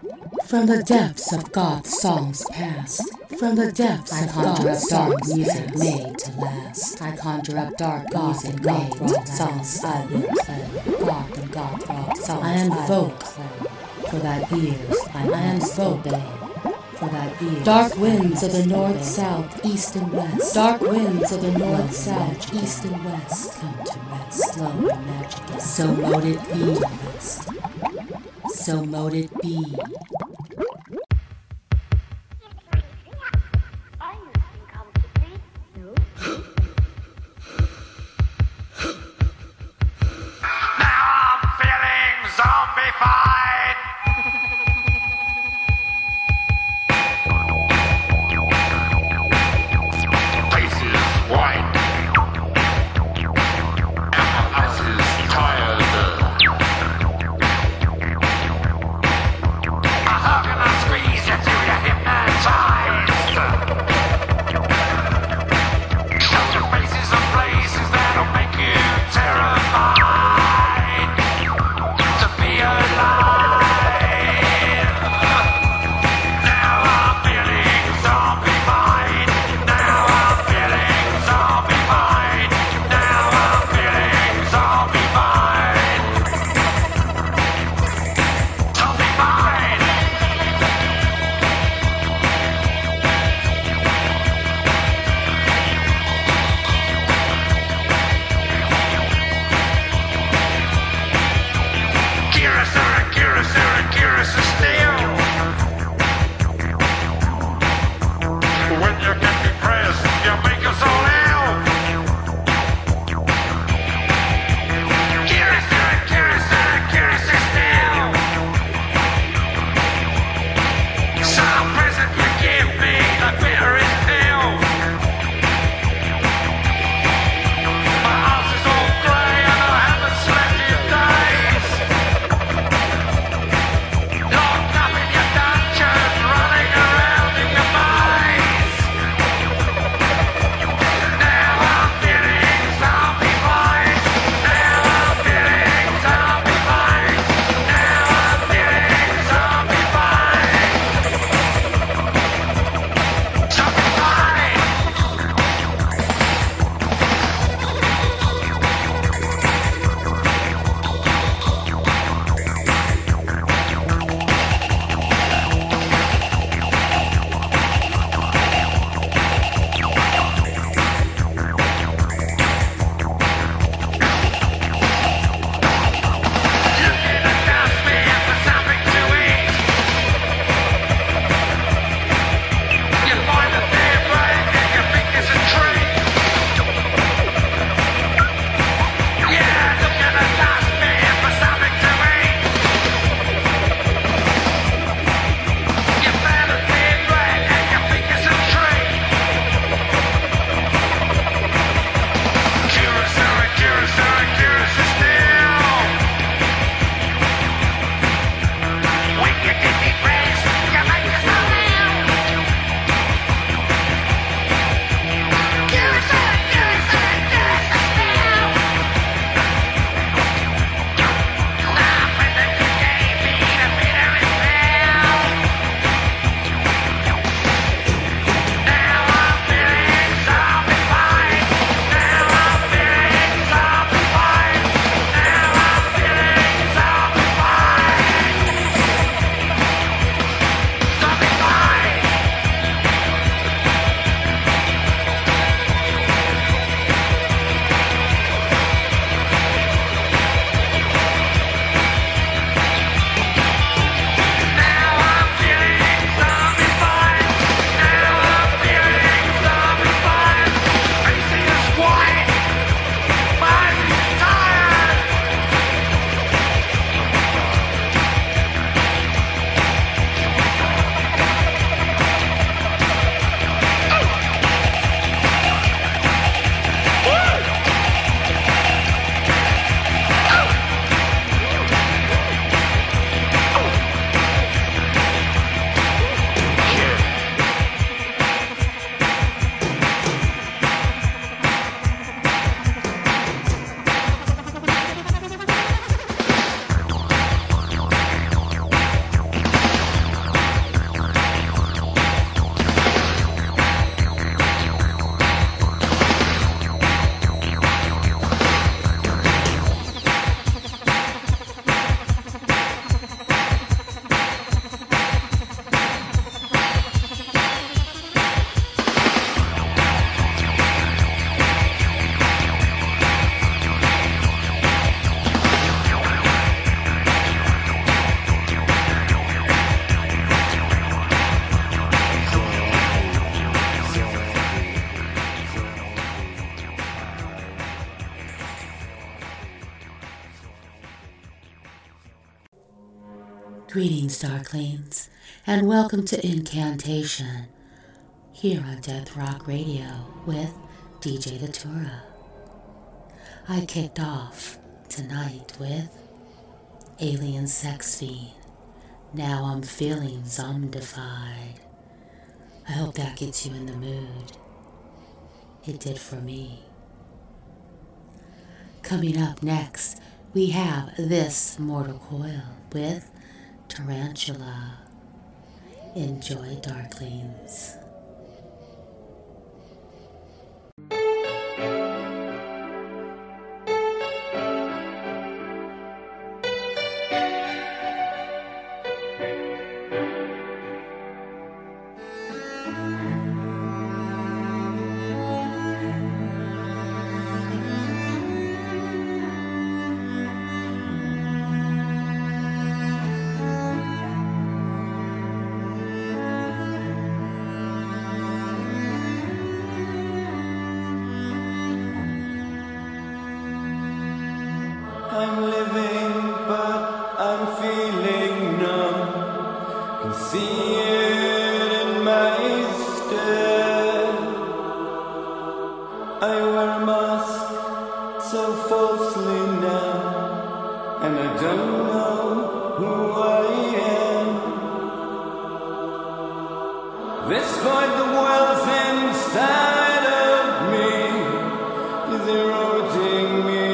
From the depths of goth songs past, from the depths I conjure up dark music made to last. I conjure up dark music made to songs I will play. Goth and goth rock songs I invoke for thy ears. I invoke for thy ears. Dark winds of the north, south, east and west. Dark winds of the north, south, east and west. Come to rest, slow and magical. So mote it be, rest. So mote it be. Greetings, Darklings, and welcome to Incantation, here on Death Rock Radio with DJ Datura. I kicked off tonight with Alien Sex Fiend, Now I'm Feeling Zombified. I hope that gets you in the mood. It did for me. Coming up next, we have This Mortal Coil with Tarantula. Enjoy, Darklings. I'm living, but I'm feeling numb. Can see it in my stare. I wear a mask so falsely now, and I don't know who I am. This void that wells inside of me is eroding me.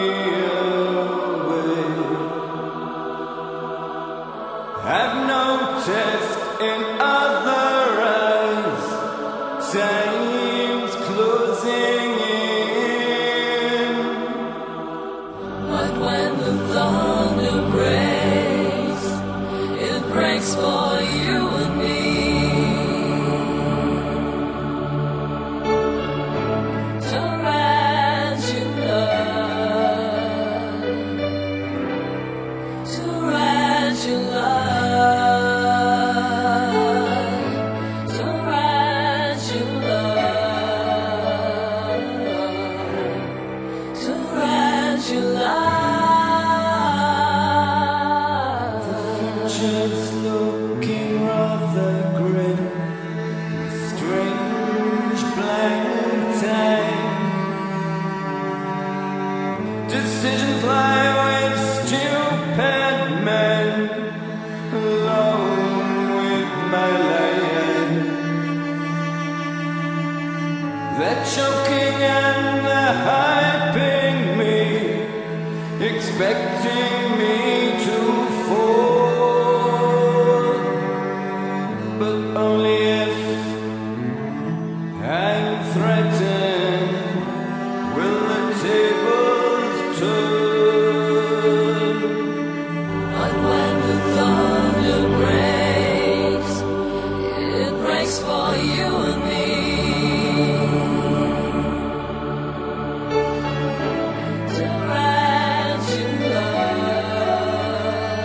I've noticed in other eyes time's closing in. But when the thunder breaks, it breaks for you and me. Just looking rather grim, strange blank time. Decisions lie with stupid men, alone with my lion. They're choking and they're hyping me, expecting me to fall. But only if I'm threatened will the tables turn. But when the thunder breaks, it breaks for you and me. Tarantula.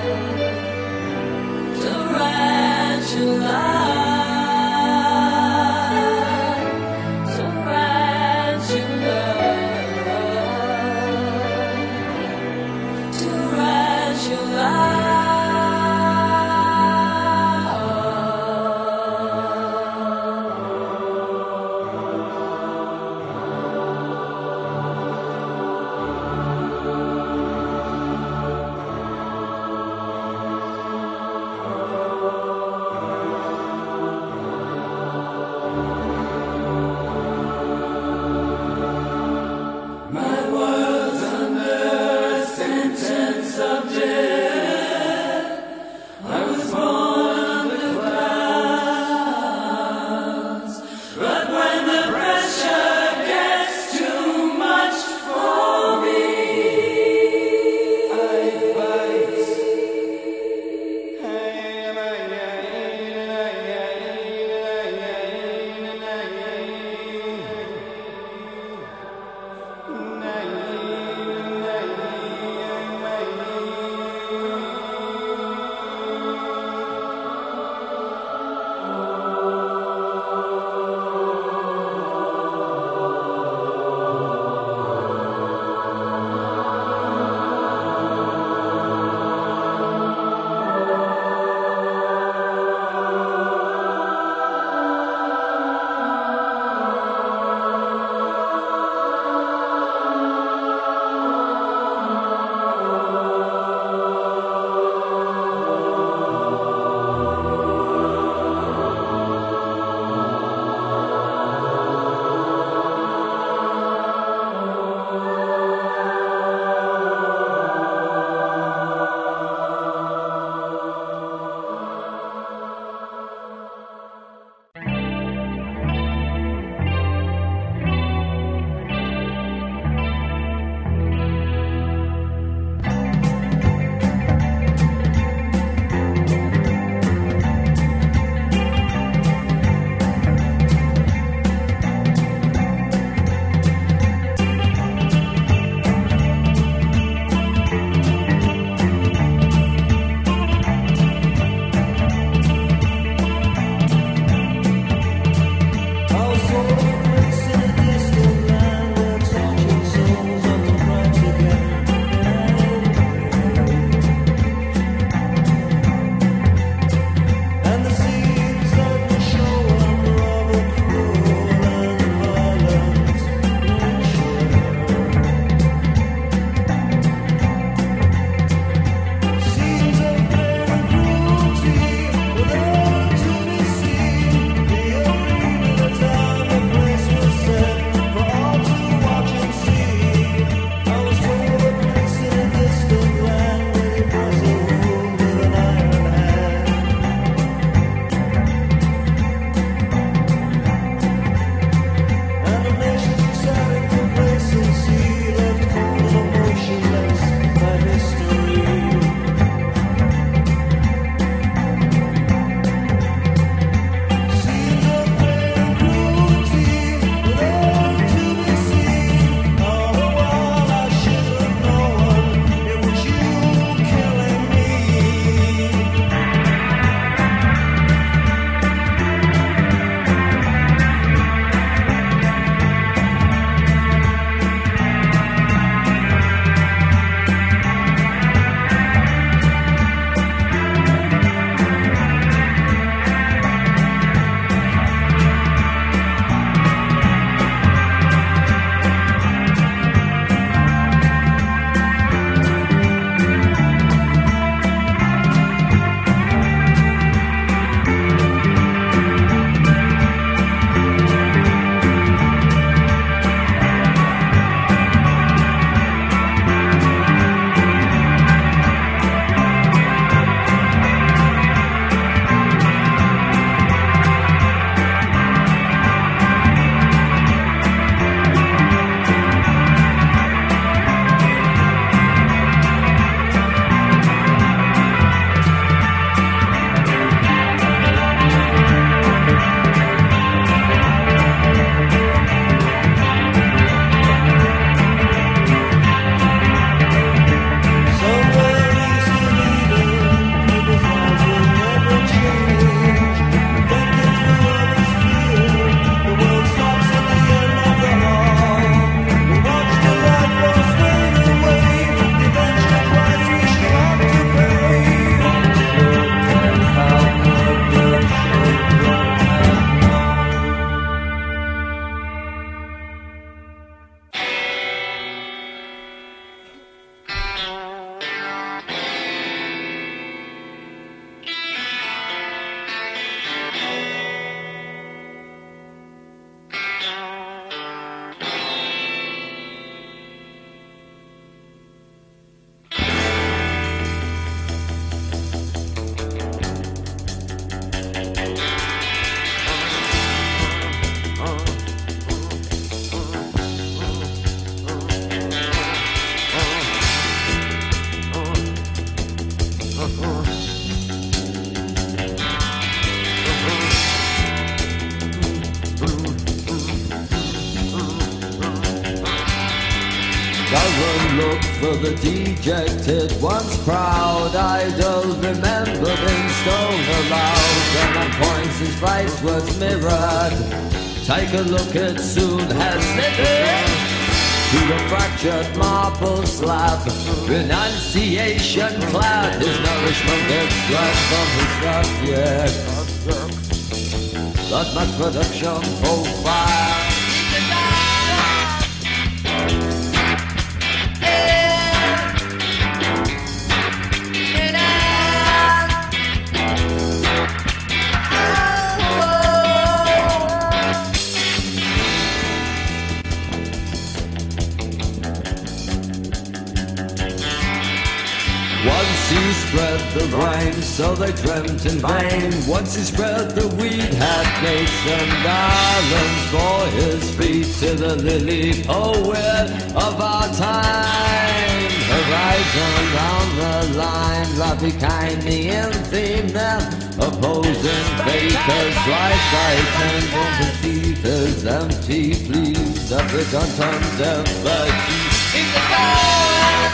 look for the dejected, once proud idols, remembered in stone aloud. When on points his face was mirrored, take a look, it soon has slithered to the fractured marble slab. Renunciation cloud, his nourishment gets blood from his subject. That much production profile. Once he spread the rain, so they dreamt in vain. Once he spread the weed, had gates and garlands for his feet. To the lily poet of our time, horizon down the line, love became the end theme now. Opposing fakers, life by tangled deceivers, empty pleas, African tongues and virtues. In the dark.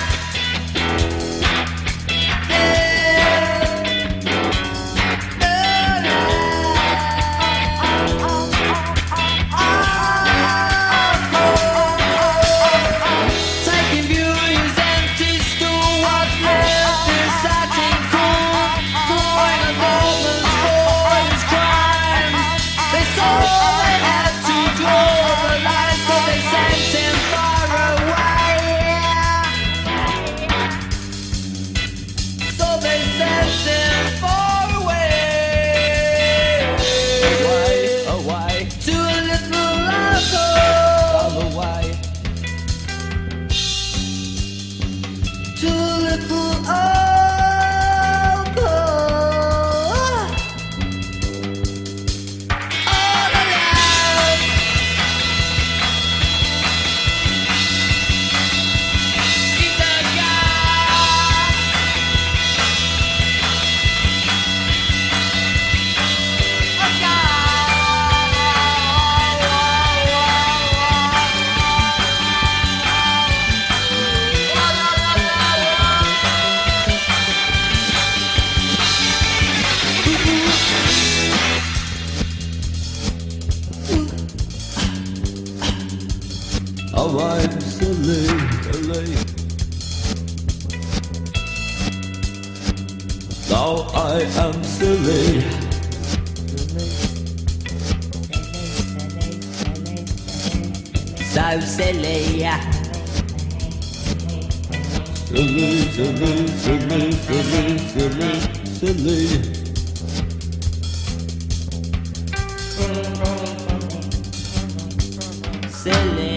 Oh, I'm silly, silly. Now I am silly. So silly. Silly, silly, silly, silly, silly, silly. Silly.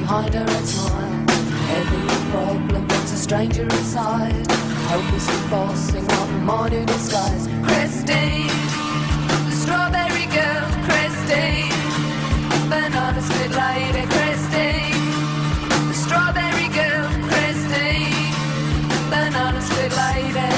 behind her and smile. Every problem brings a stranger inside, hopelessly forcing on modern disguise. Christine, the strawberry girl, Christine, banana split lady, Christine, the strawberry girl, Christine, banana split lady.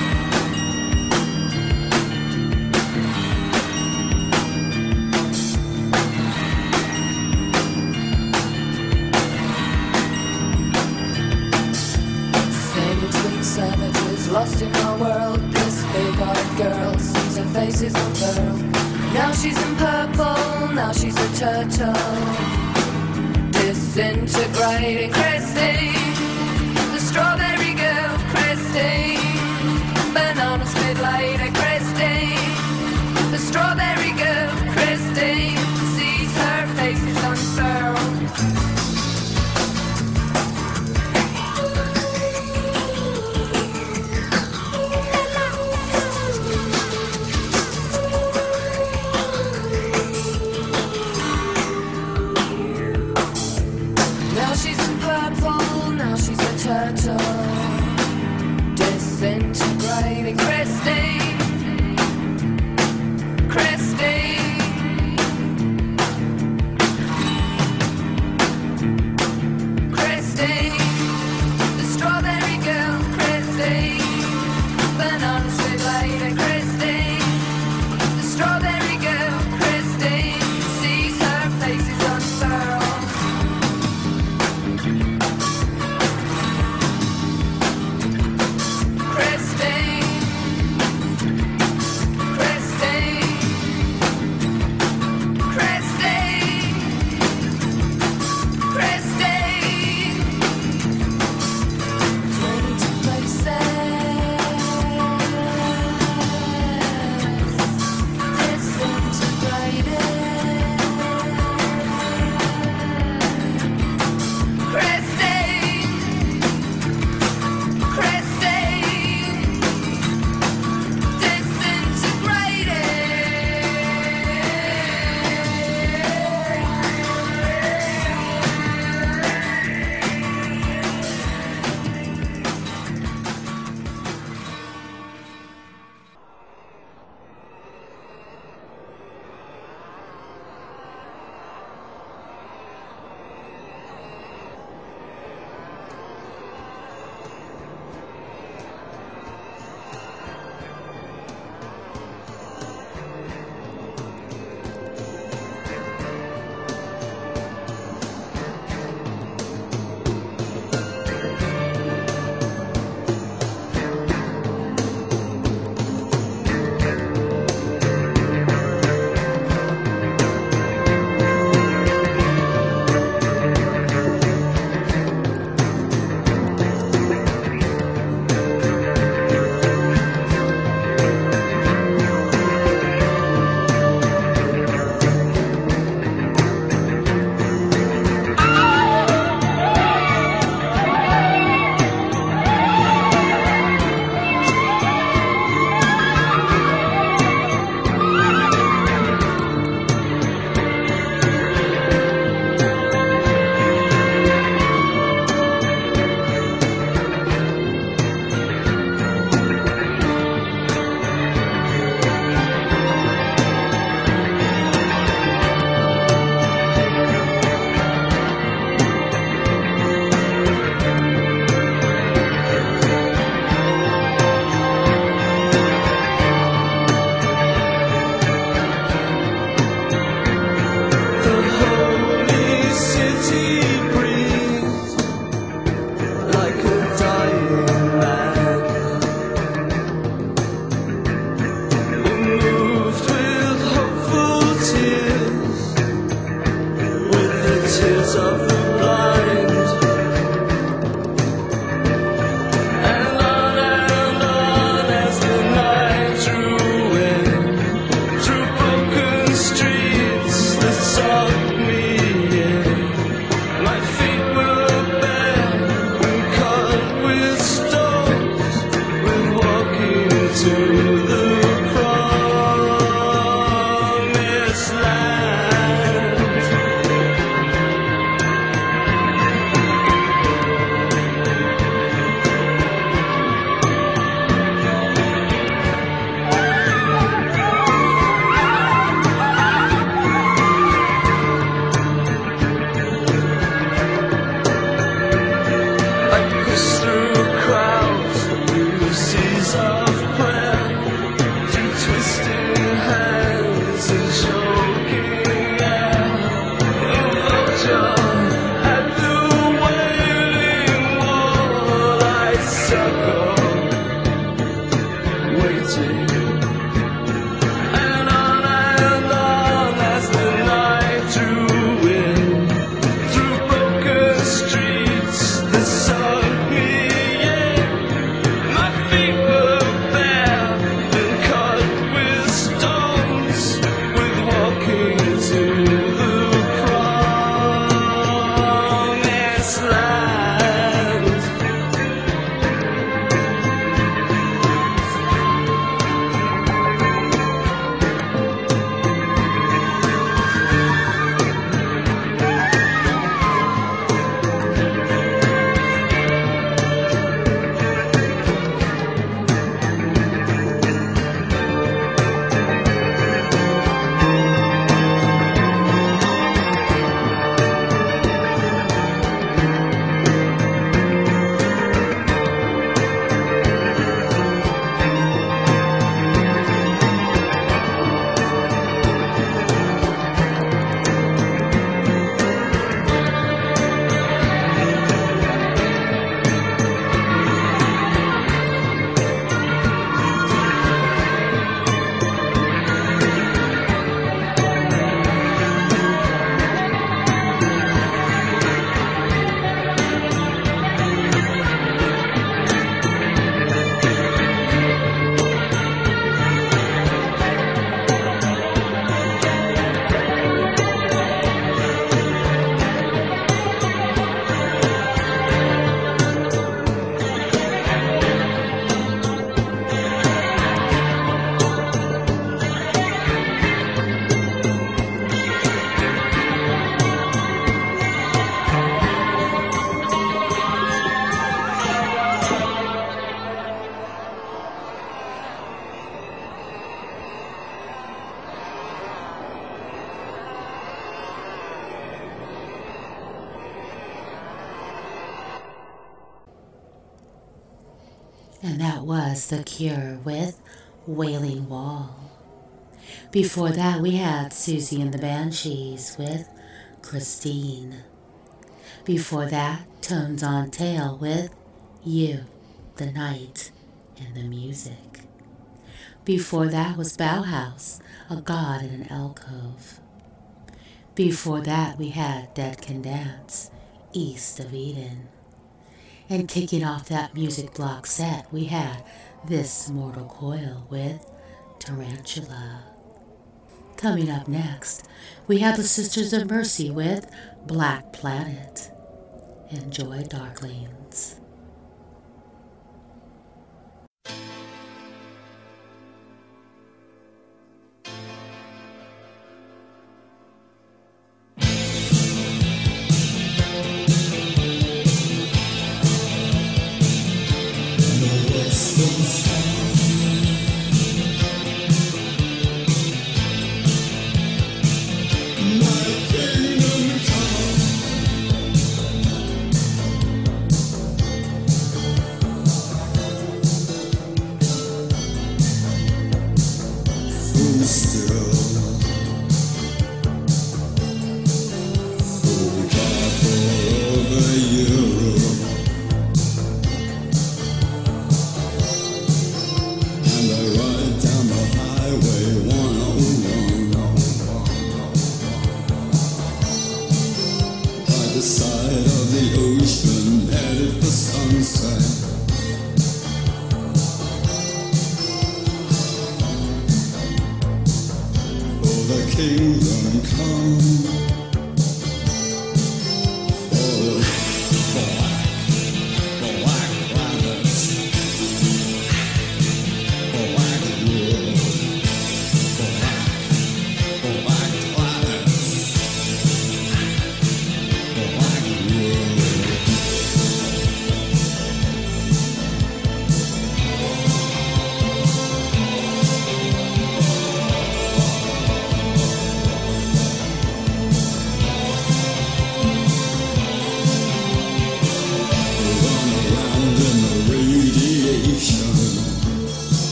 Savages lost in our world. This big-eyed girl sees her faces unfurled. Now she's in purple, now she's a turtle. Disintegrating Christine, the strawberry girl, Christine, banana split lady, Christine, the strawberry girl, Christine, sees her faces unfurled. And that was The Cure with Wailing Wall. Before that, we had Susie and the Banshees with Christine. Before that, Tones on Tail with You, the Night, and the Music. Before that was Bauhaus, A God in an Alcove. Before that, we had Dead Can Dance, East of Eden. And kicking off that music block set, we had This Mortal Coil with Tarantula. Coming up next, we have the Sisters of Mercy with Black Planet. Enjoy, Darklings.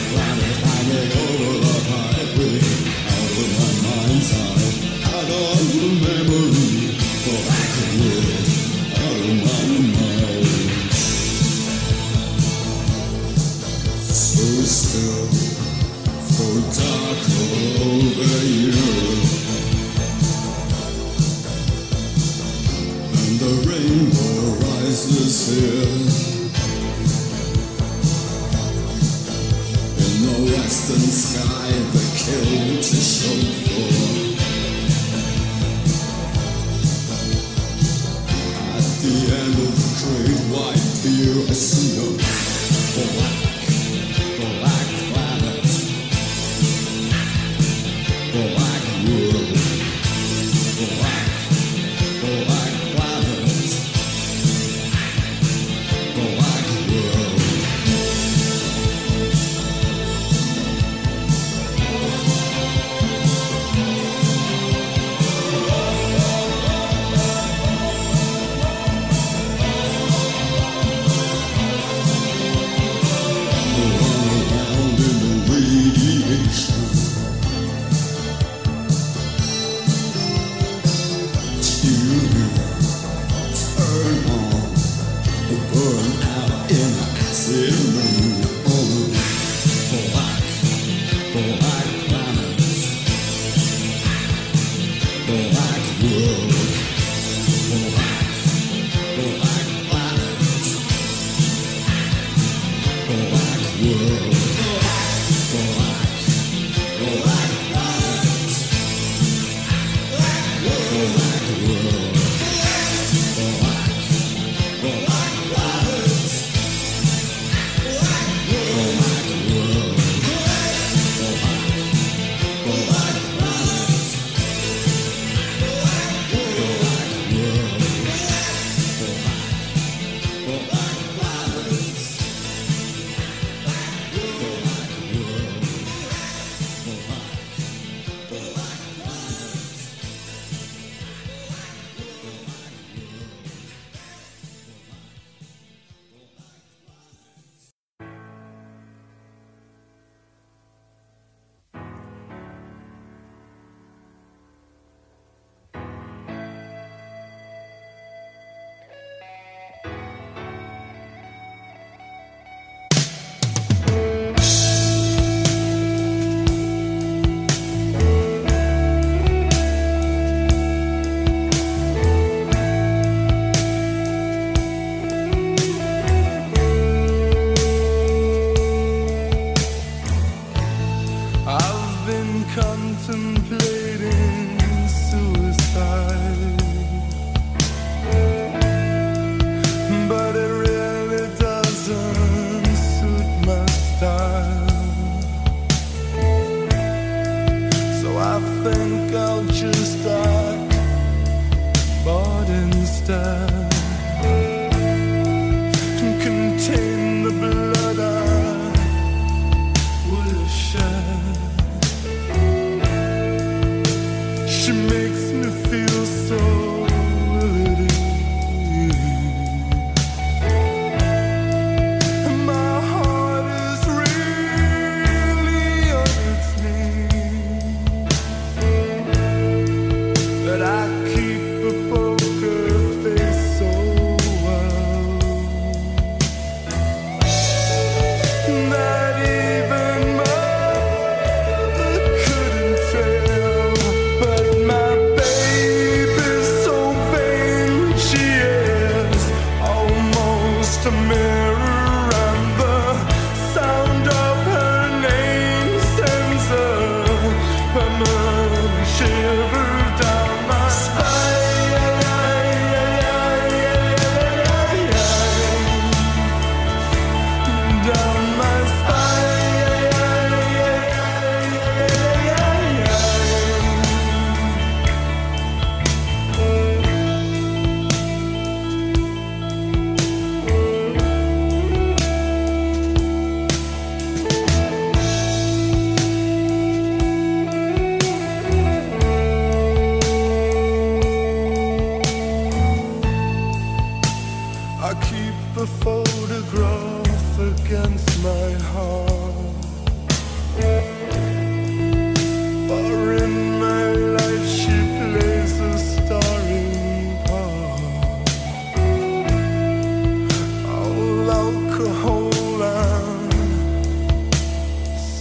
She makes me feel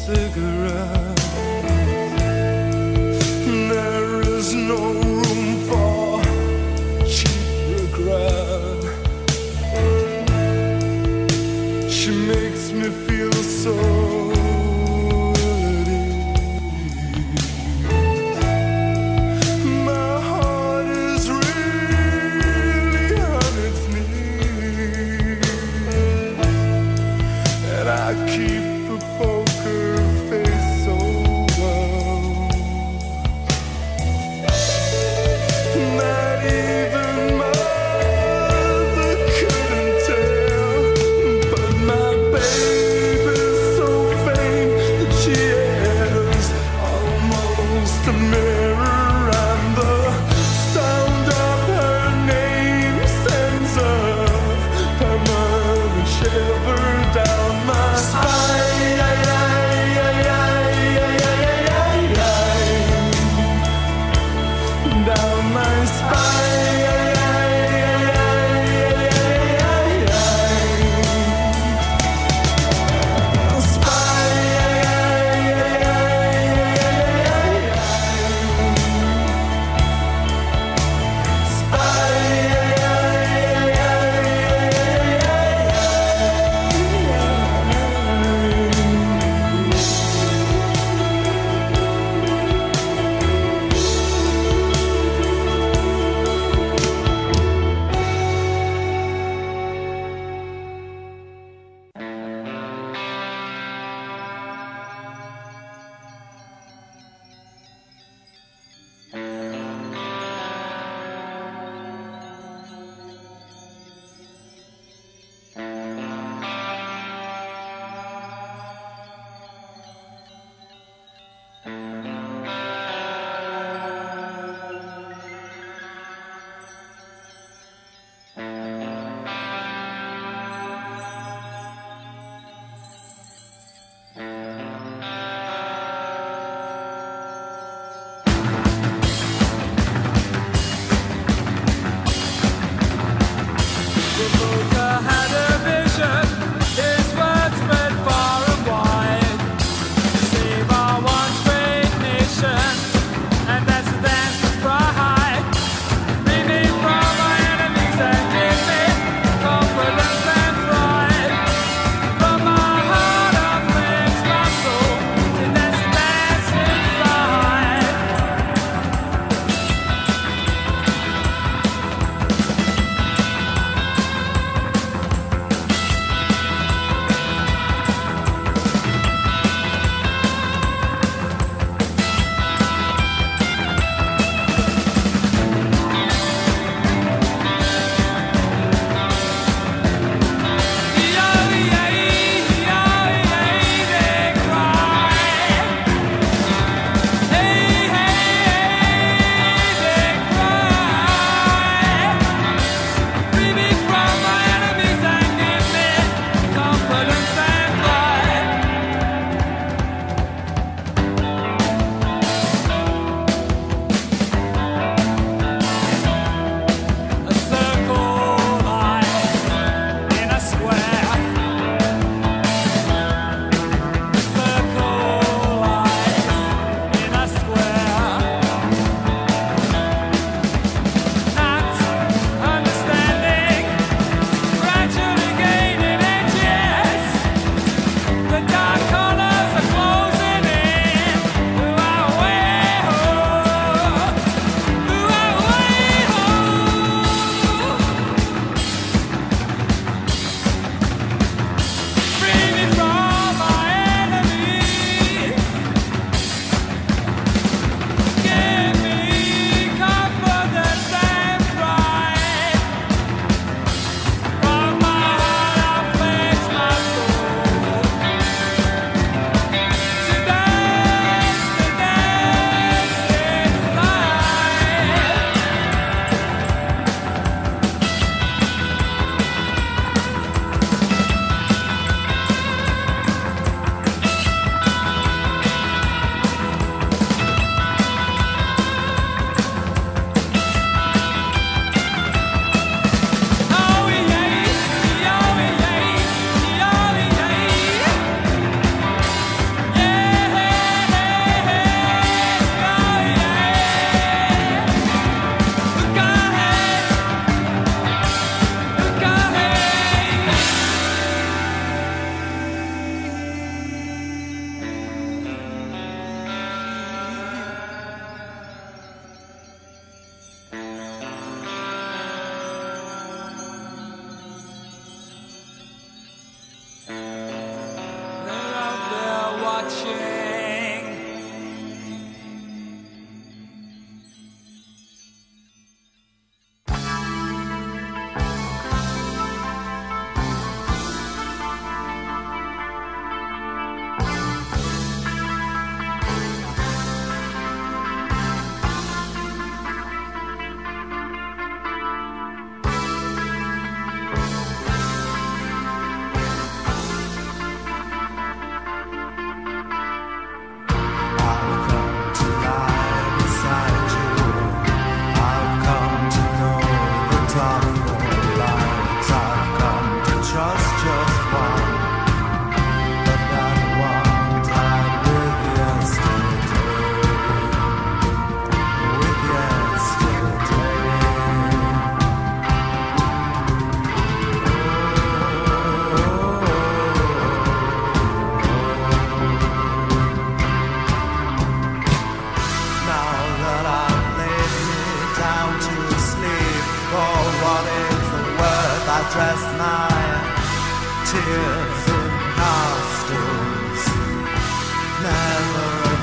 cigarette. There is no room for cheap regret. She makes me feel so at ease. My heart is really on its knees, and I keep a poker face so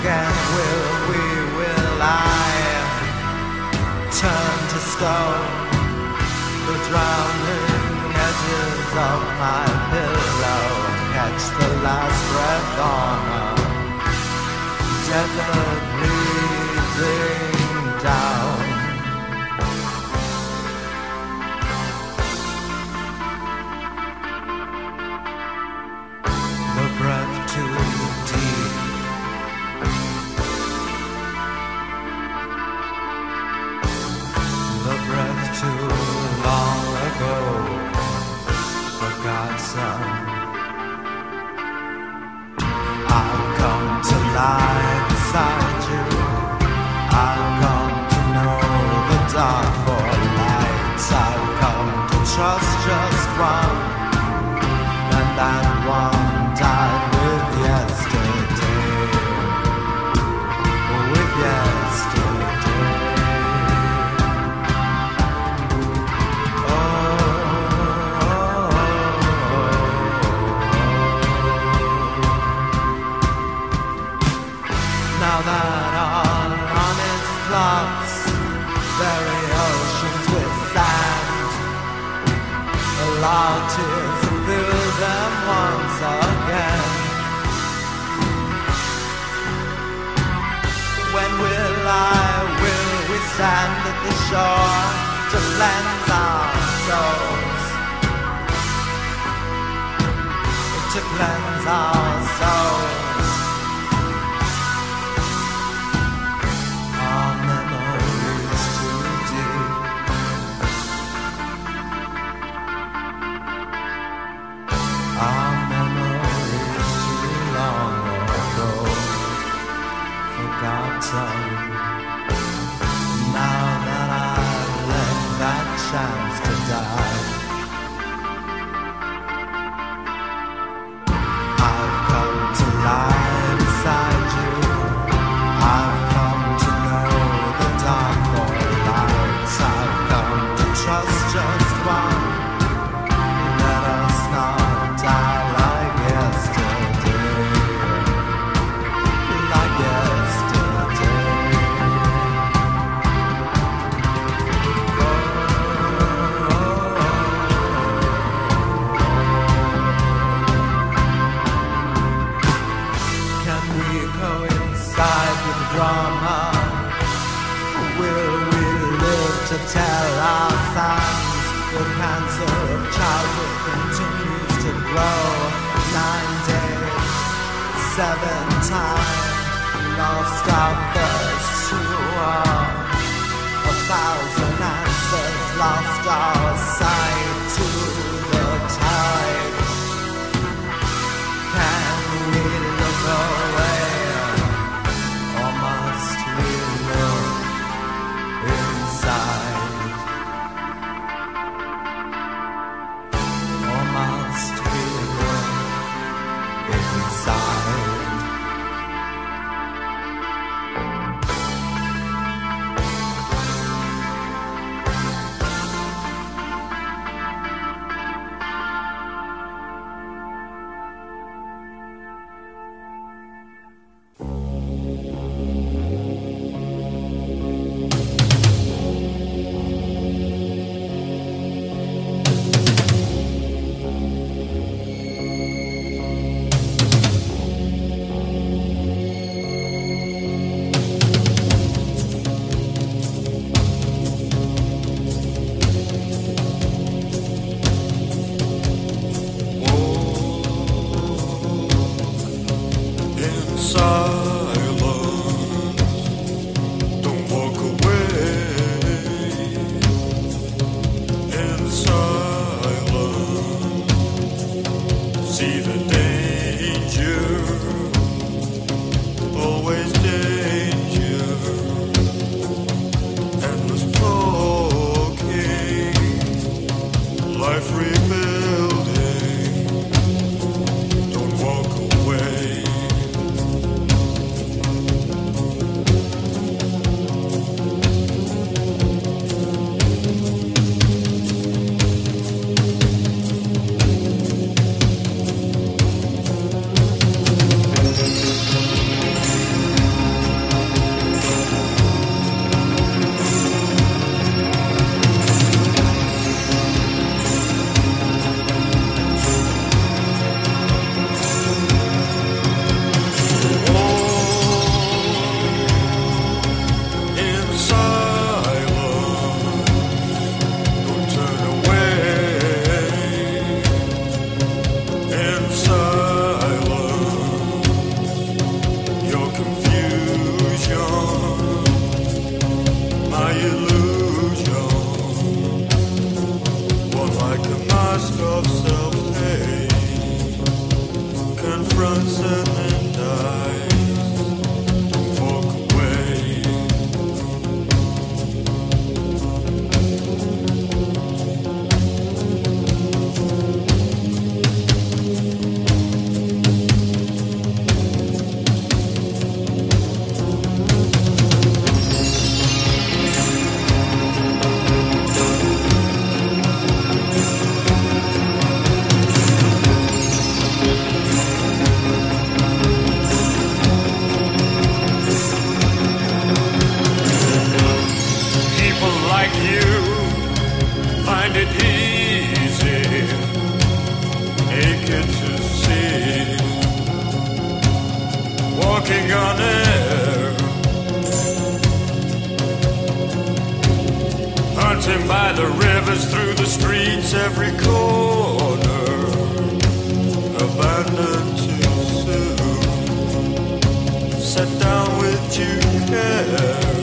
again. Will I turn to stone? The drowning edges of my pillow catch the last breath on a desert breathing down. The breath too deep. The breath too long ago. Forgot some. I've come to lie beside you. I've come to know the dark for lights. I've come to trust just one, and that one died with yesterday. With yesterday. Now that all honest plots bury oceans with sand, allow tears to fill them once again. When will we stand at the shore to cleanse our souls, to cleanse our souls? Now that I've let that chance to die, I've come to lie beside you. I've come to know the dark for lights. I've come to trust just one. Let us not die like yesterday, like yesterday. Can we coincide with the drama? Will we live to tell our sons? The cancer of childhood continues to grow. 9 days, 7 times, lost our thirst to war. 1,000 answers, lost our sight to the tide. Can we look away, or must we look inside? Or must we look inside? walking on air, hunting by the rivers, through the streets, every corner, abandoned too soon, set down with due care.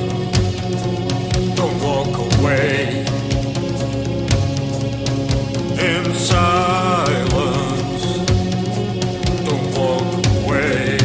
Don't walk away in silence. Don't walk away.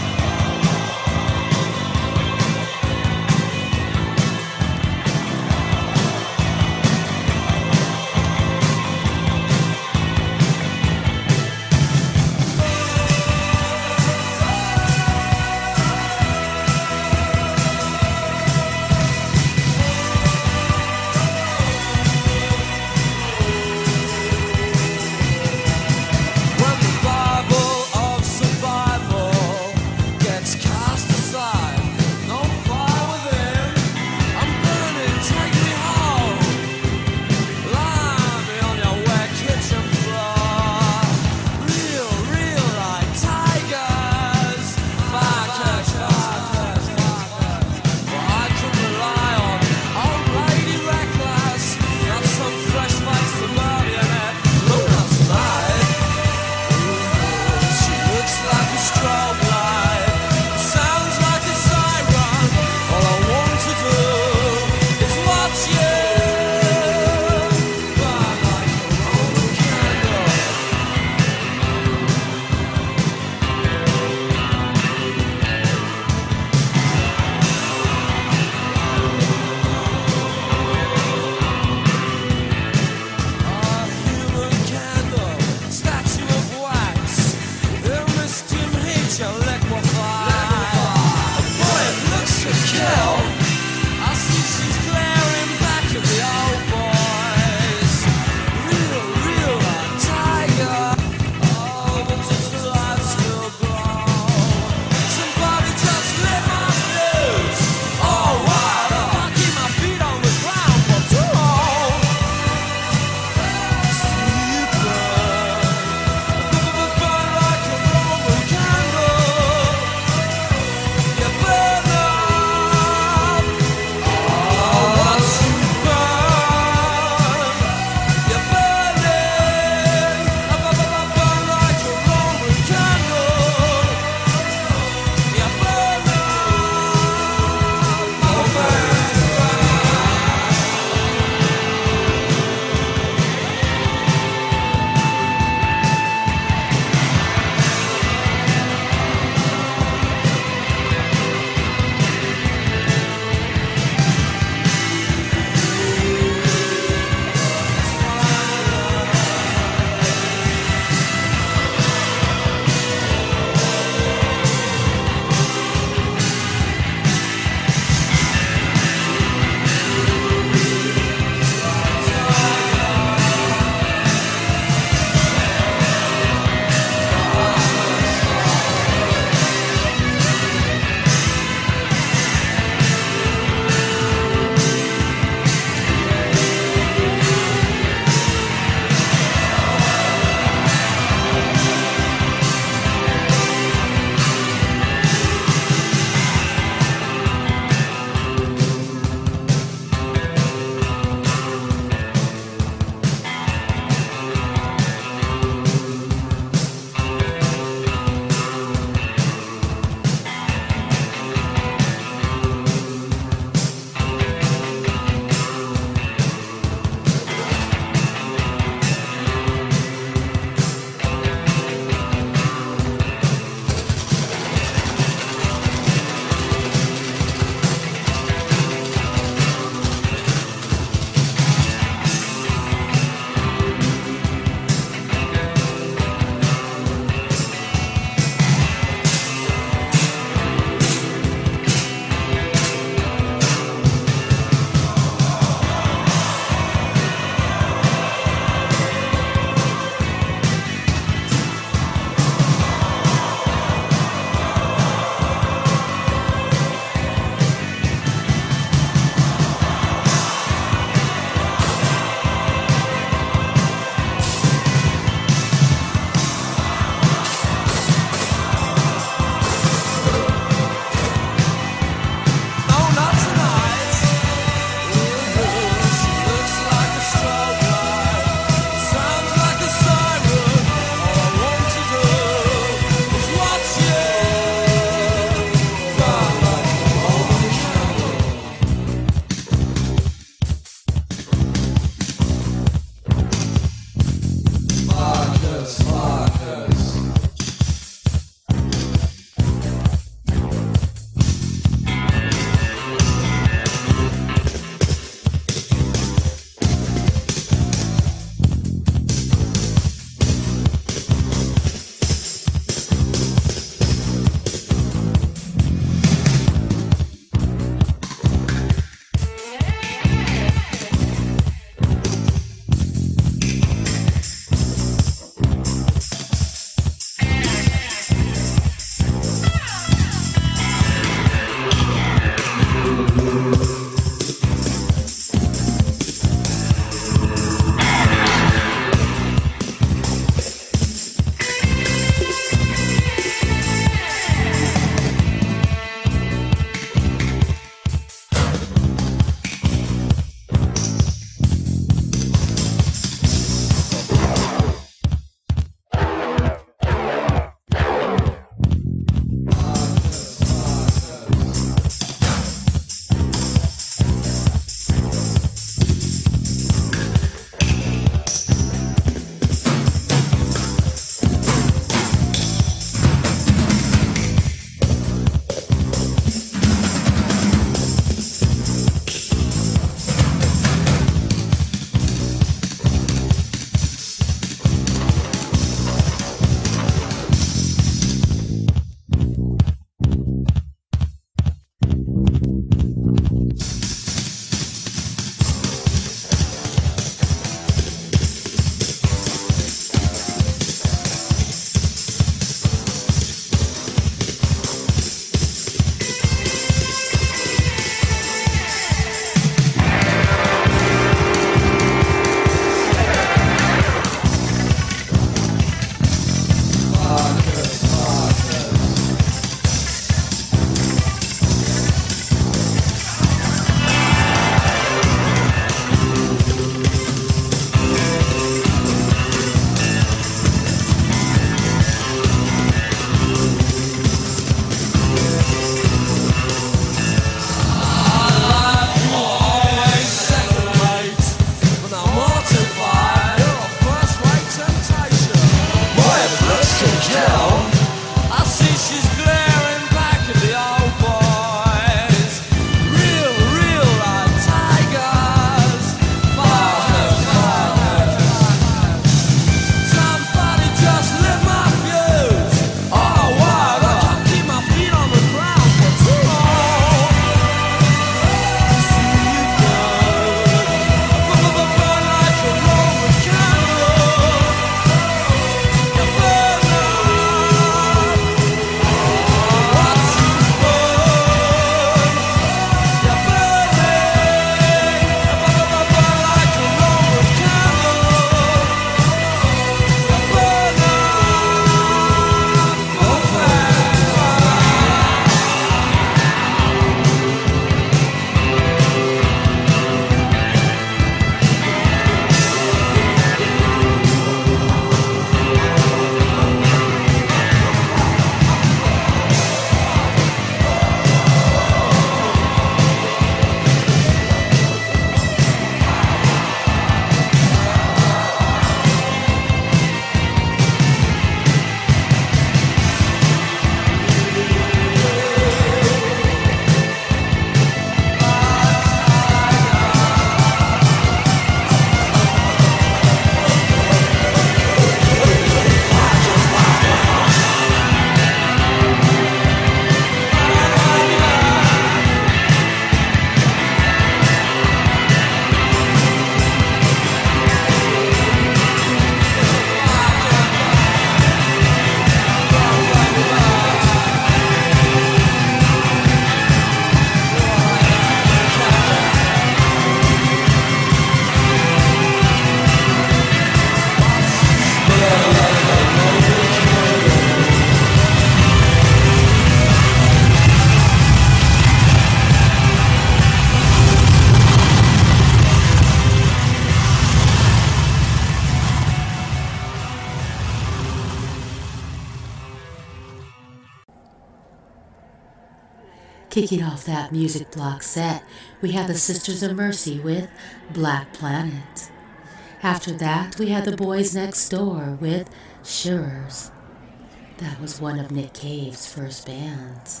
Kicking off that music block set, we had the Sisters of Mercy with Black Planet. After that, we had the Boys Next Door with Shearers. That was one of Nick Cave's first bands.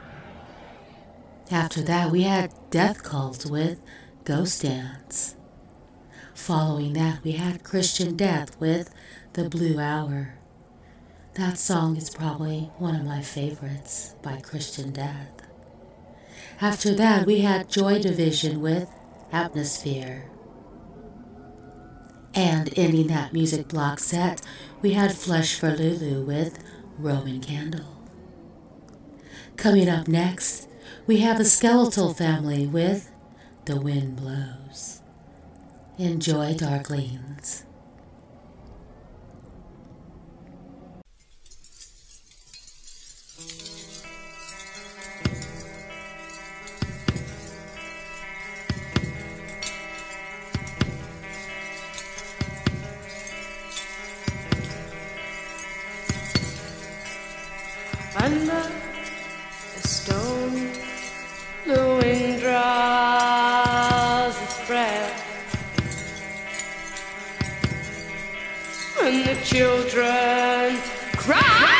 After that, we had Death Cult with Ghost Dance. Following that, we had Christian Death with The Blue Hour. That song is probably one of my favorites by Christian Death. After that, we had Joy Division with Atmosphere. And ending that music block set, we had Flesh for Lulu with Roman Candle. Coming up next, we have the Skeletal Family with The Wind Blows. Enjoy, Darklings. Under the stone, the wind draws its breath, and the children cry.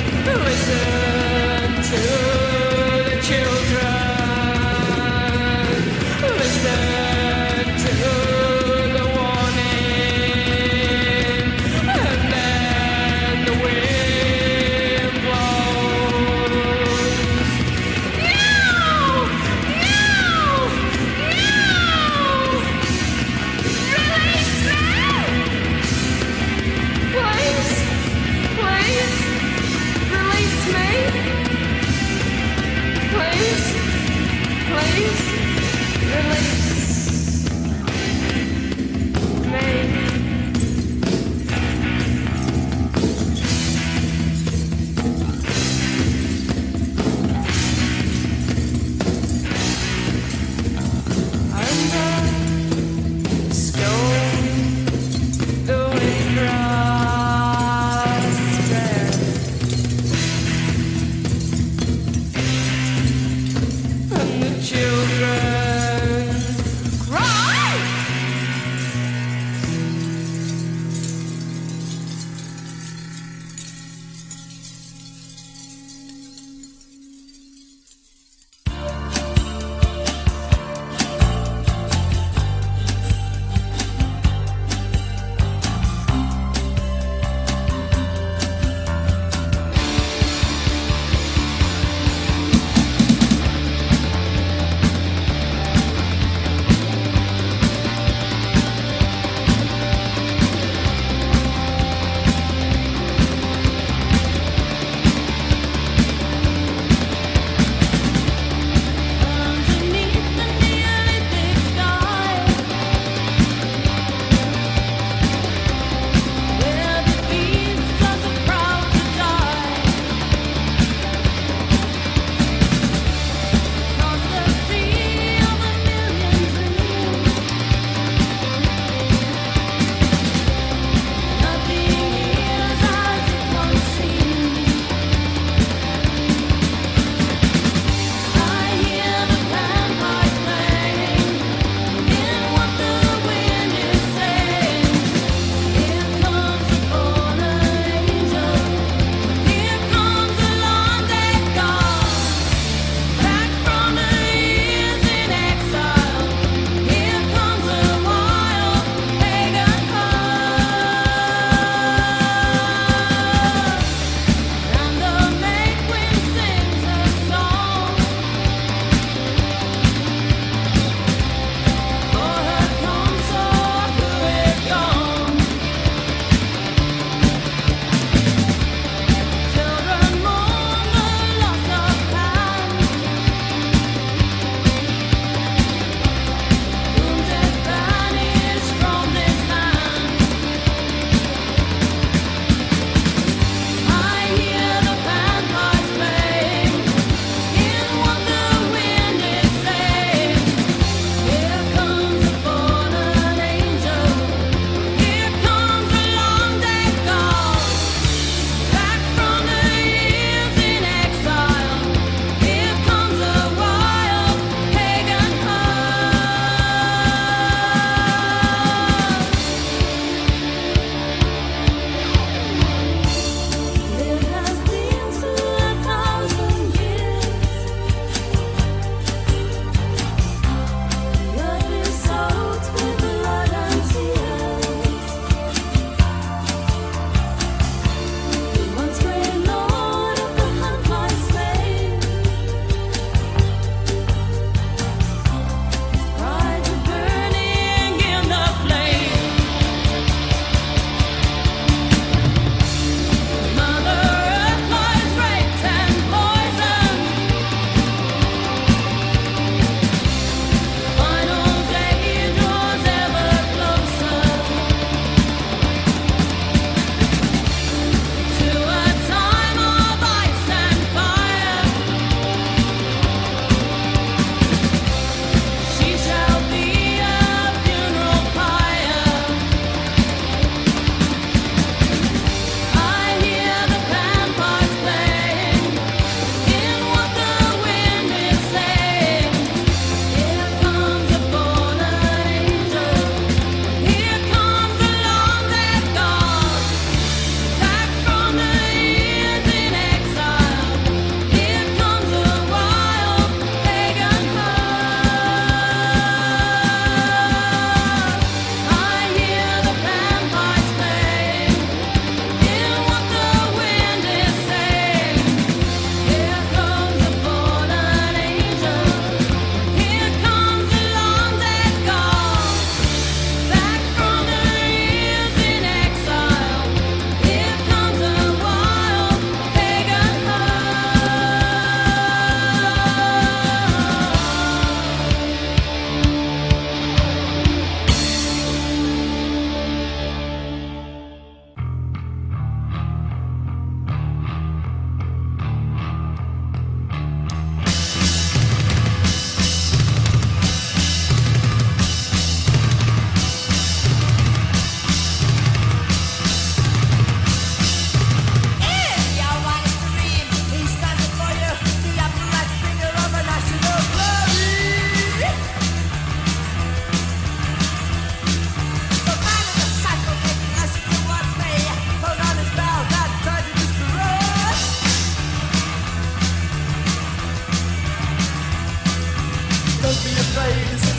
Listen to the children.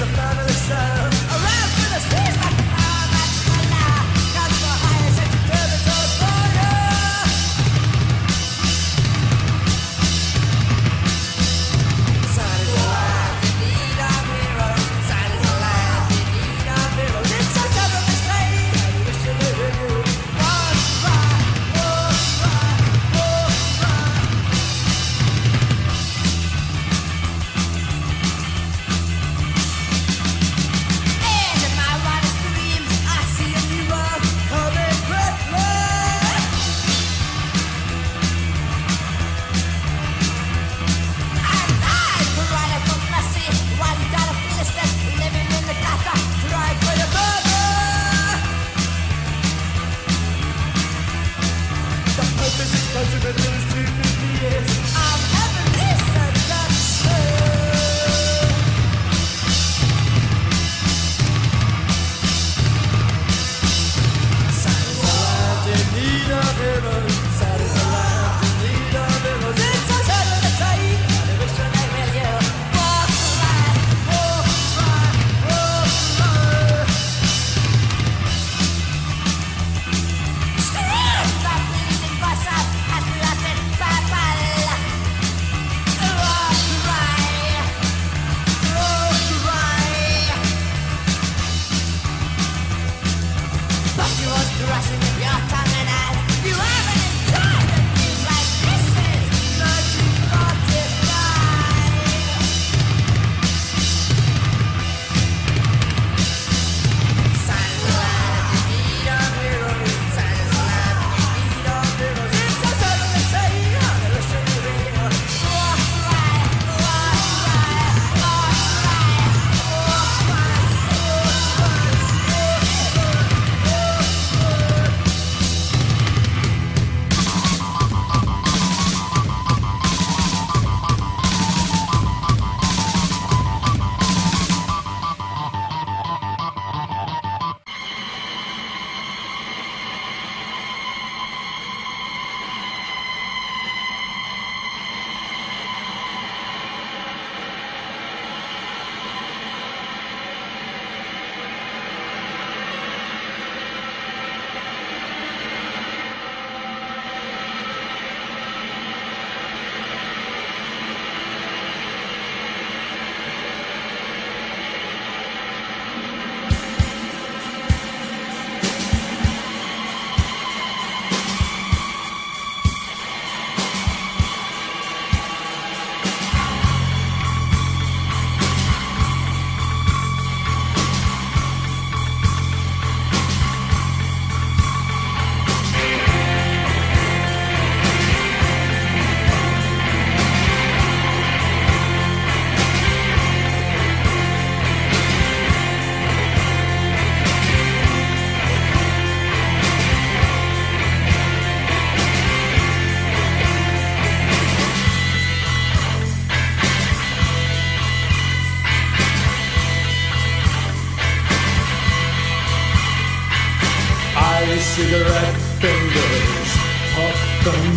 cigarette fingers, puff and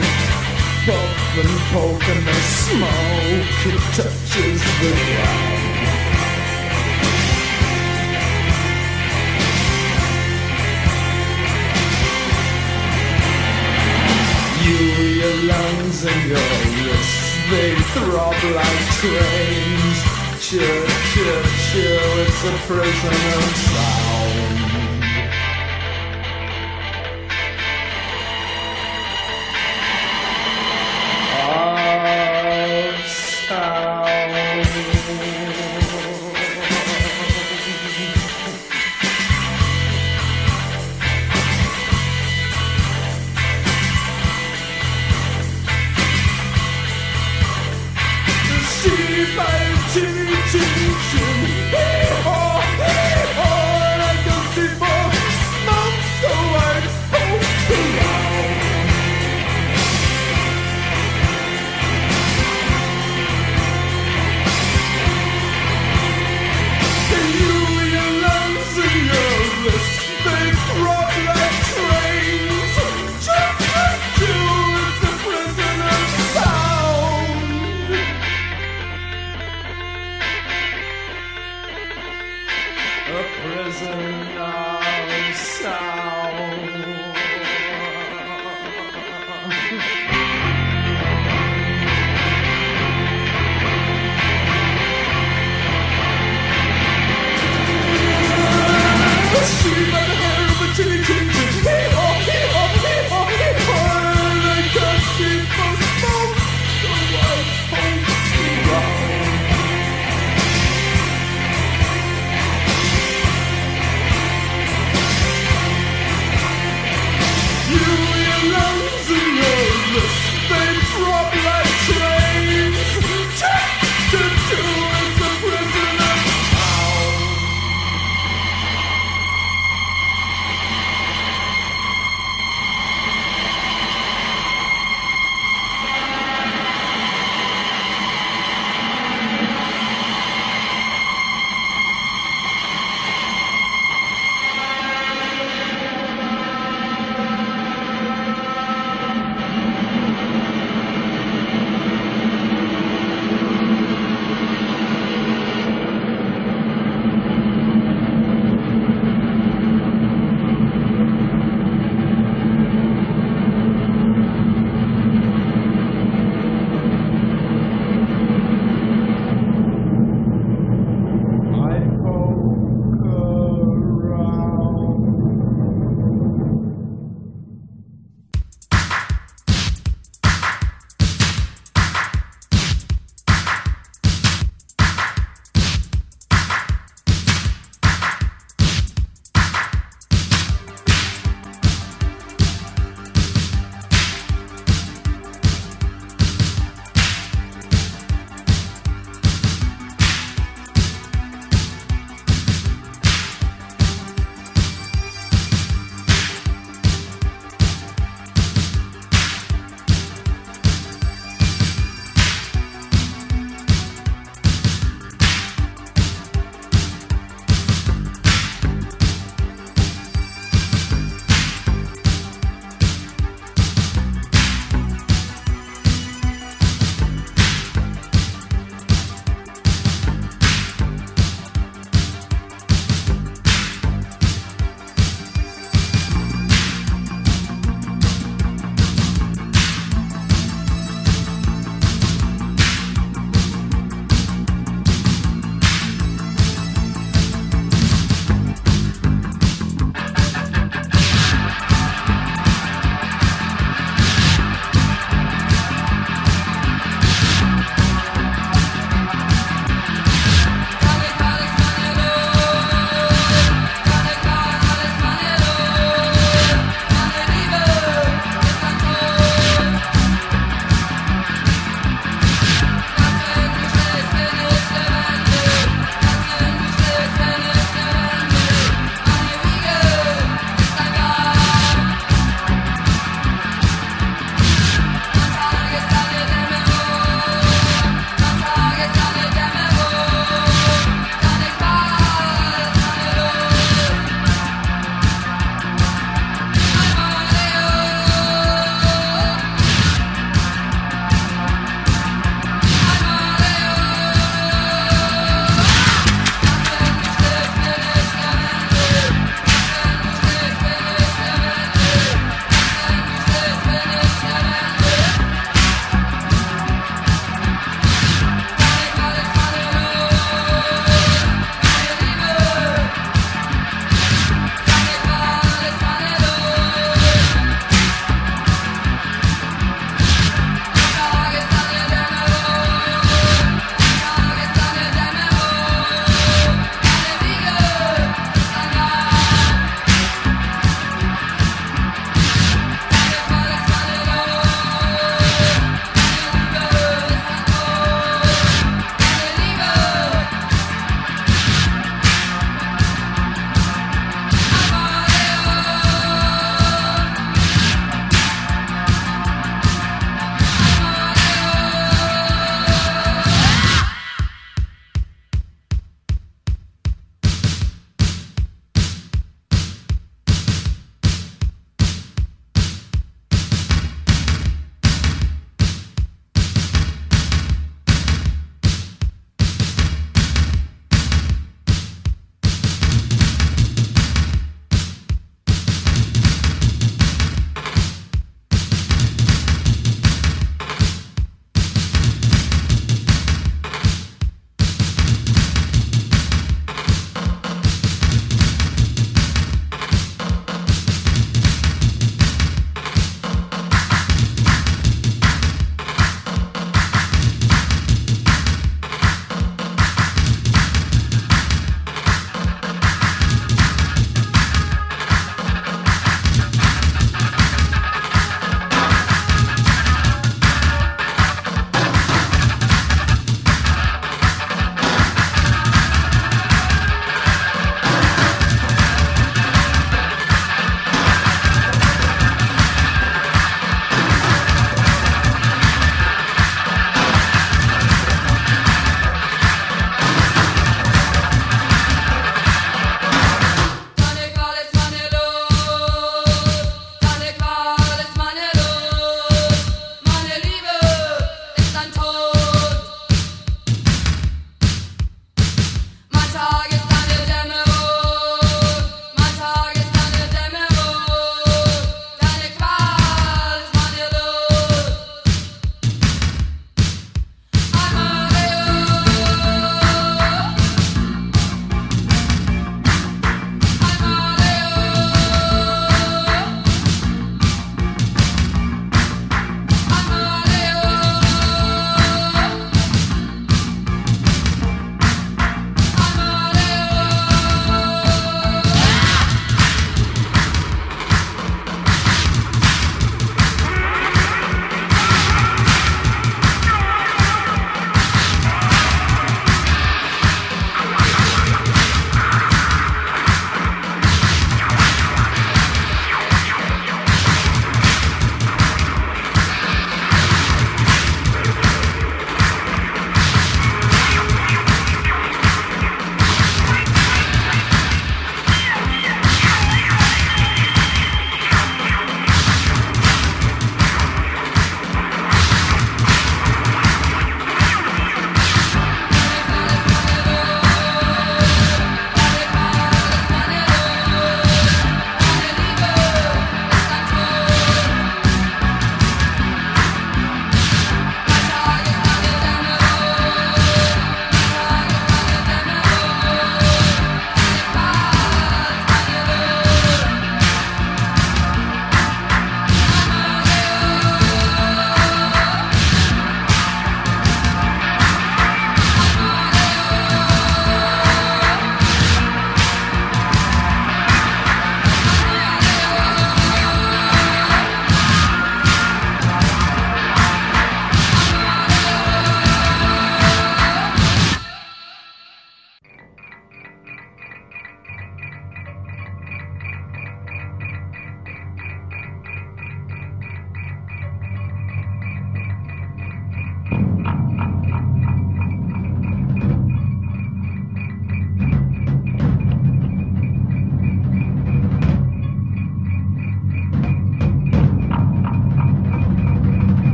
poke, and the smoke, it touches the ground. Your lungs and your wrists, they throb like trains. Chill, chill, chill, it's a prison of sound. Of sound. My chin, hey-ho, and I can see more smoke, so I poke around. And your lungs and your wrists, they throb like trains. Jump like you, it's a prison of sound. a prison of sound. Street by the hair of a chitty chitty chitty. Hee-haw, hee-haw, hee-haw, hee-haw. And I can't see for smoke. The white folks around.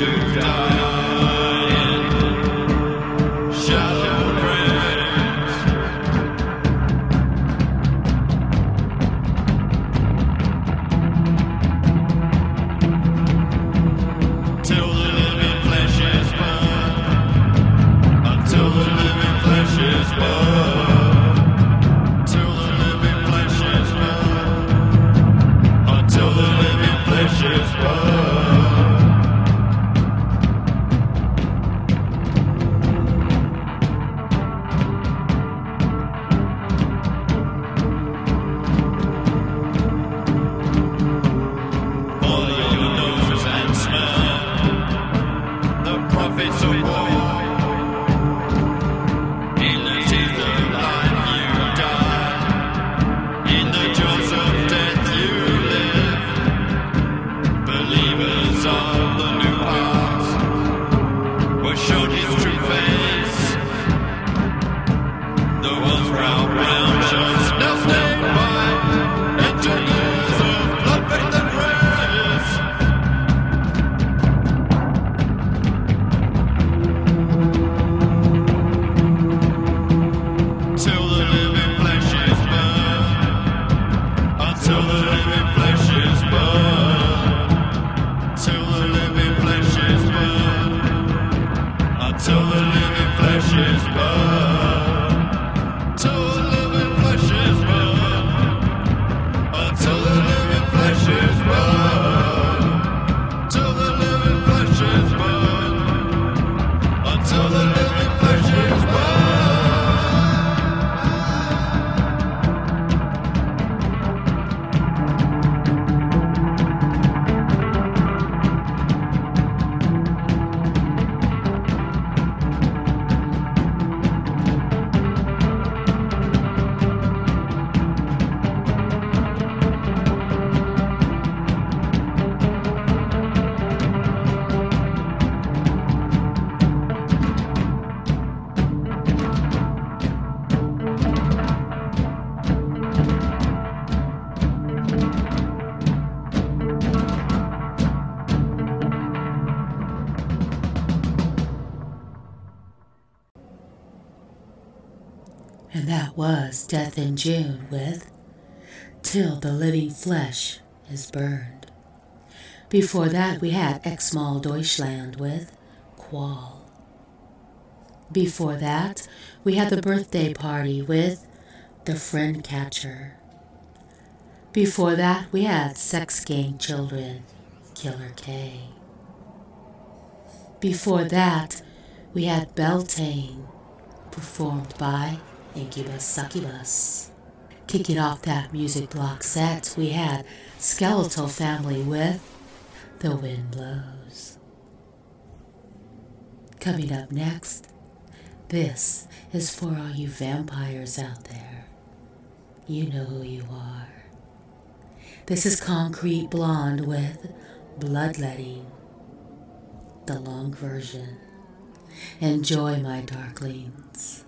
to die in shallow graves. Till the living flesh is burned, until the living flesh is burned, till the living flesh is burned, until the living flesh is burned. Follow your nose and smell the prophets of war. In the teeth of life you die, in the jaws of death you live. Believers of the new past were shown his true face. The one's brown shows now stained by engineers of blood, faith, and race. Till the living flesh is burned, until the living flesh is burned, till the living flesh is burned, until the living flesh is burned, till the living flesh is burned, until the living flesh is burned, till the living flesh is burned, until the living flesh is burned. And that was Death in June with Till the Living Flesh is Burned. Before that, we had Ex-Mal Deutschland with Qual. Before that, we had The Birthday Party with The Friend Catcher. Before that, we had Sex Gang Children, Killer K. Before that, we had Beltane, performed by Incubus Succubus. Kicking off that music block set, we had Skeletal Family with The Wind Blows. Coming up next, this is for all you vampires out there. You know who you are. This is Concrete Blonde with Bloodletting, the long version. Enjoy, my darklings.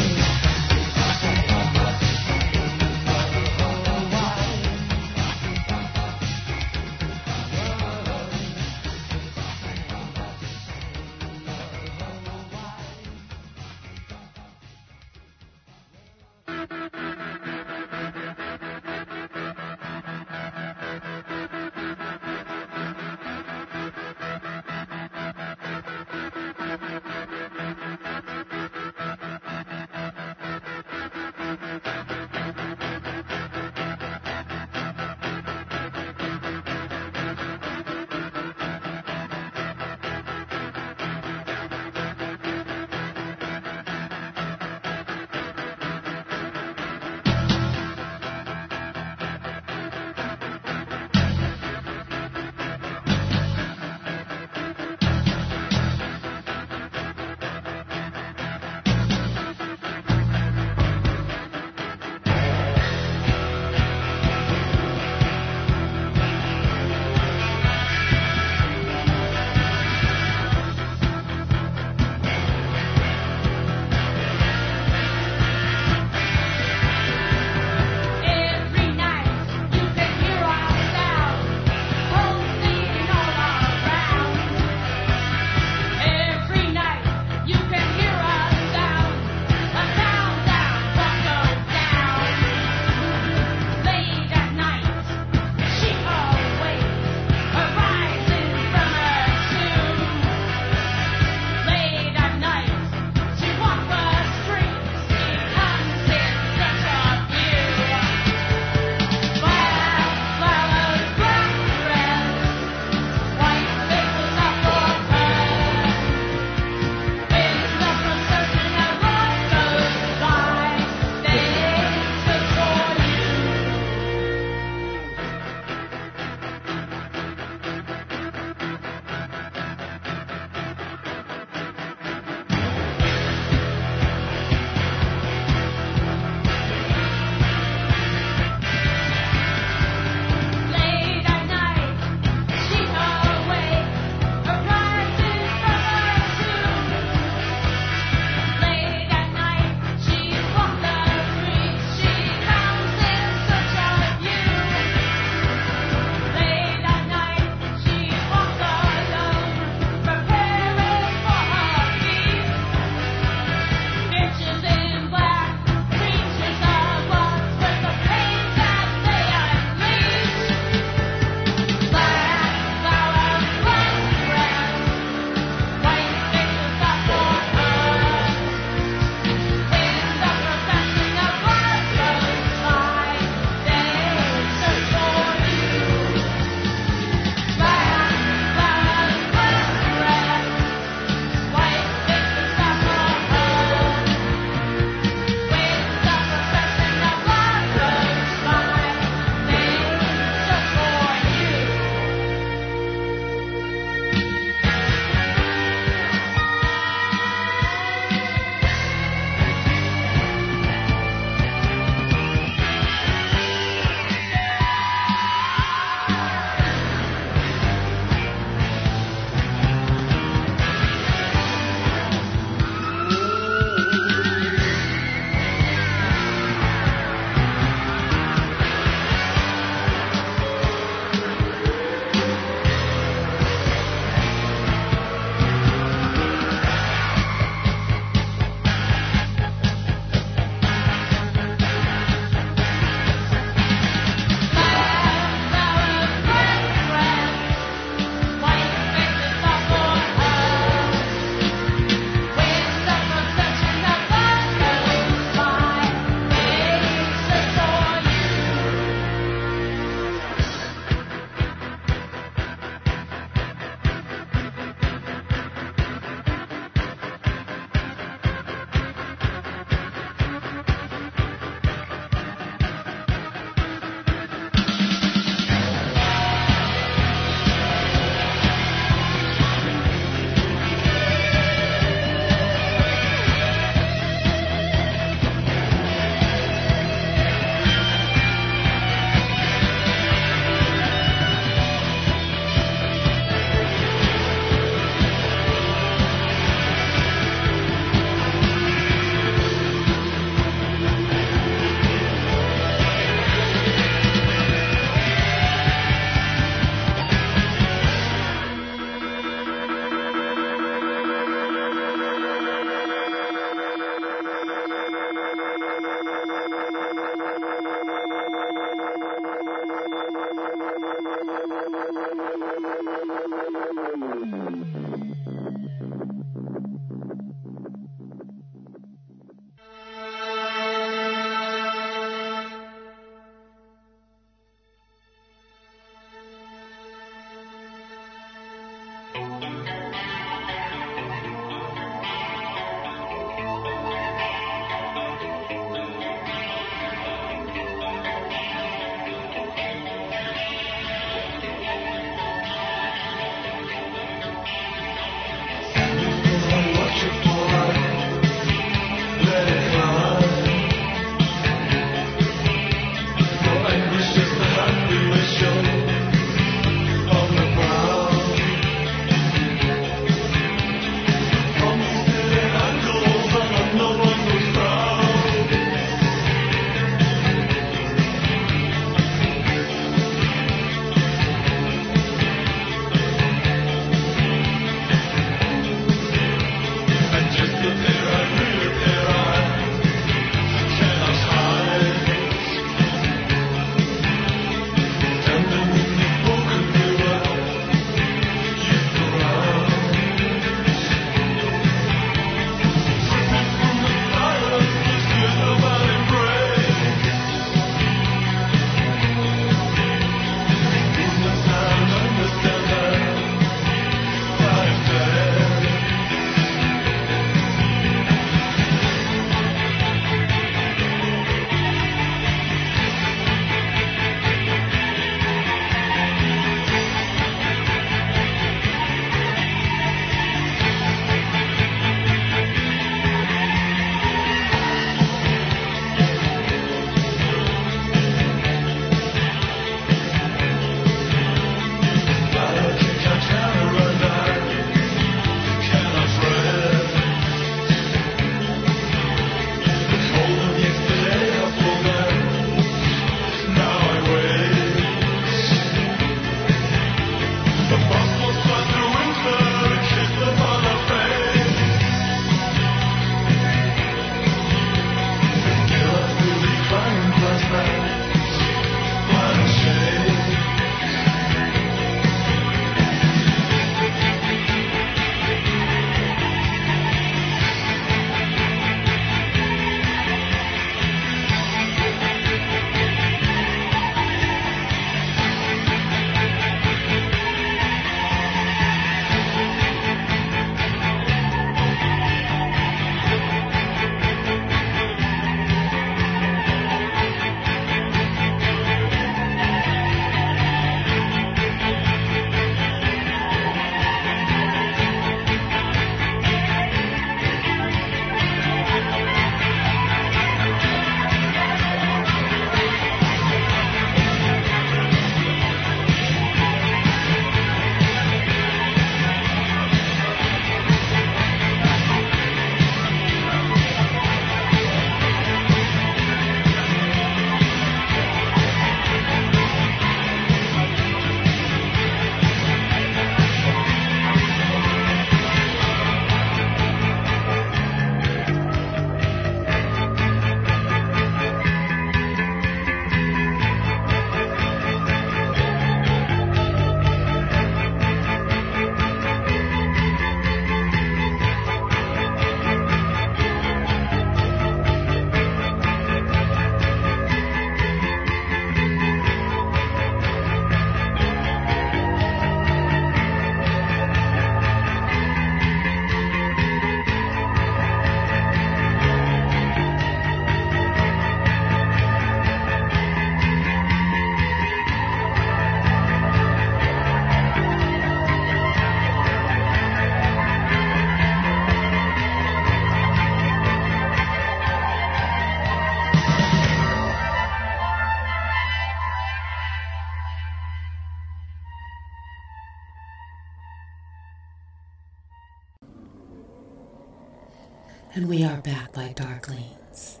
And we are back by Darklings.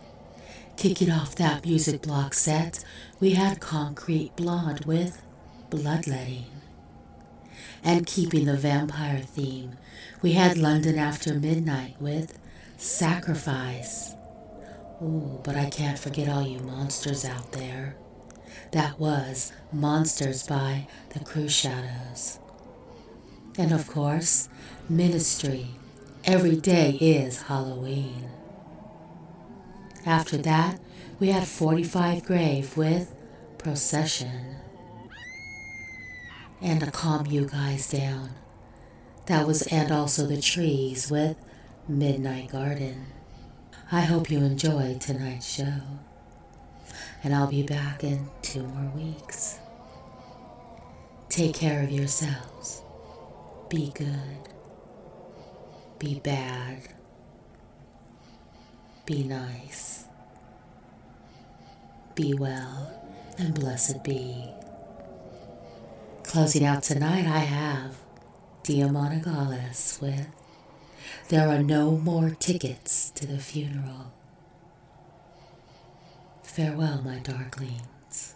Kicking off that music block set, we had Concrete Blonde with Bloodletting. And keeping the vampire theme, we had London After Midnight with Sacrifice. Ooh, but I can't forget all you monsters out there. That was Monsters by the Cruise Shadows. And of course, Ministry, Every Day is Halloween. After that, we had 45 Grave with Procession. And to calm you guys down, that was And Also the Trees with Midnight Garden. I hope you enjoyed tonight's show. And I'll be back in 2 more weeks. Take care of yourselves. Be good. Be bad. Be nice. Be well, and blessed be. Closing out tonight, I have Diamonagales with There Are No More Tickets to the Funeral. Farewell, my darklings.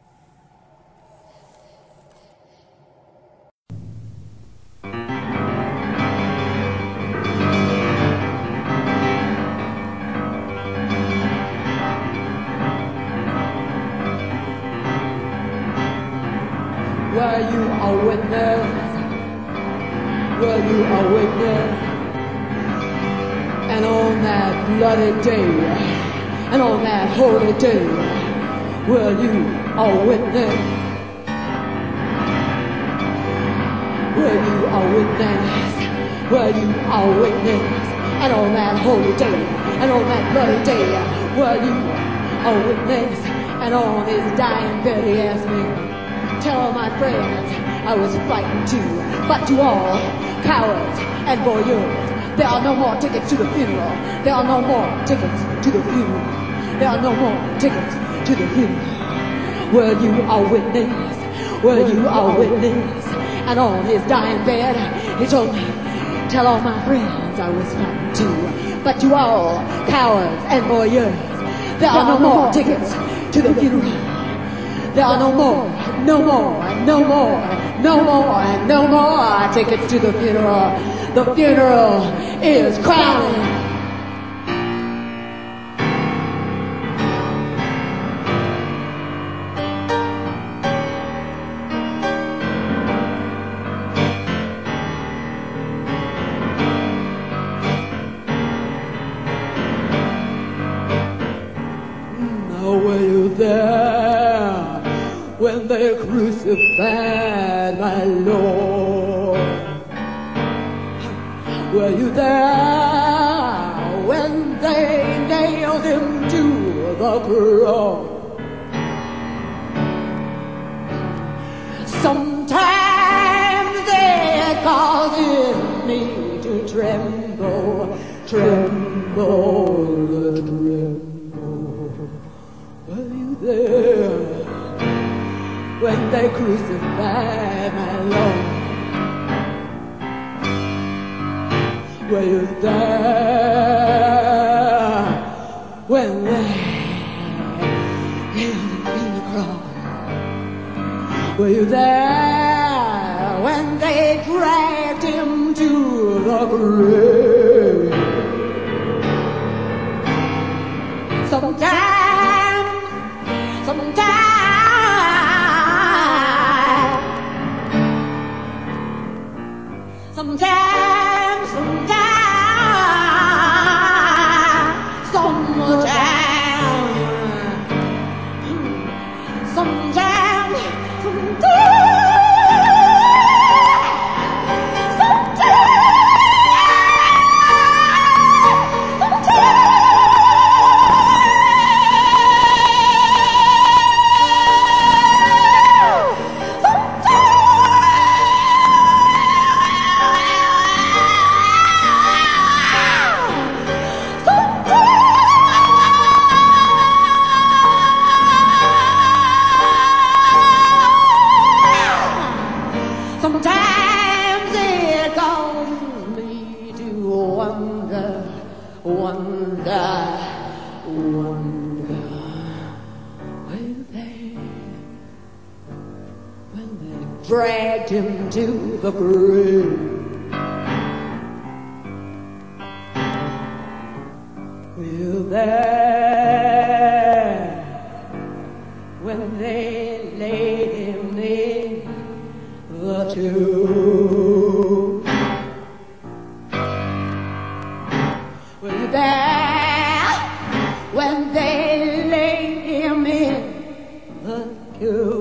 Were you a witness? Were you a witness? And on that bloody day, and on that holy day, were you a witness? Were you a witness? Were you a witness? And on that holy day, and on that bloody day, were you a witness? And on his dying bed he asked me, tell all my friends I was frightened too, but to all cowards and voyeurs, there are no more tickets to the funeral. There are no more tickets to the funeral. There are no more tickets to the funeral. Were you a witness? Were you a witness? And on his dying bed, he told me, tell all my friends I was frightened too, but to all cowards and voyeurs, there are no more tickets to the funeral. There are no more, no more, no more, no more, no more tickets to the funeral. The funeral is crowded. Now were you there when they crucified my Lord? Were you there when they nailed him to the cross? Sometimes it causes me to tremble, tremble, tremble. Were you there when they crucified my Lord? Were you there when they nailed him to the cross? Were you there when they dragged him to the grave? Sometimes, dragged him to the grave. Were you there when they laid him in the tomb. Well, there, when they laid him in the tomb.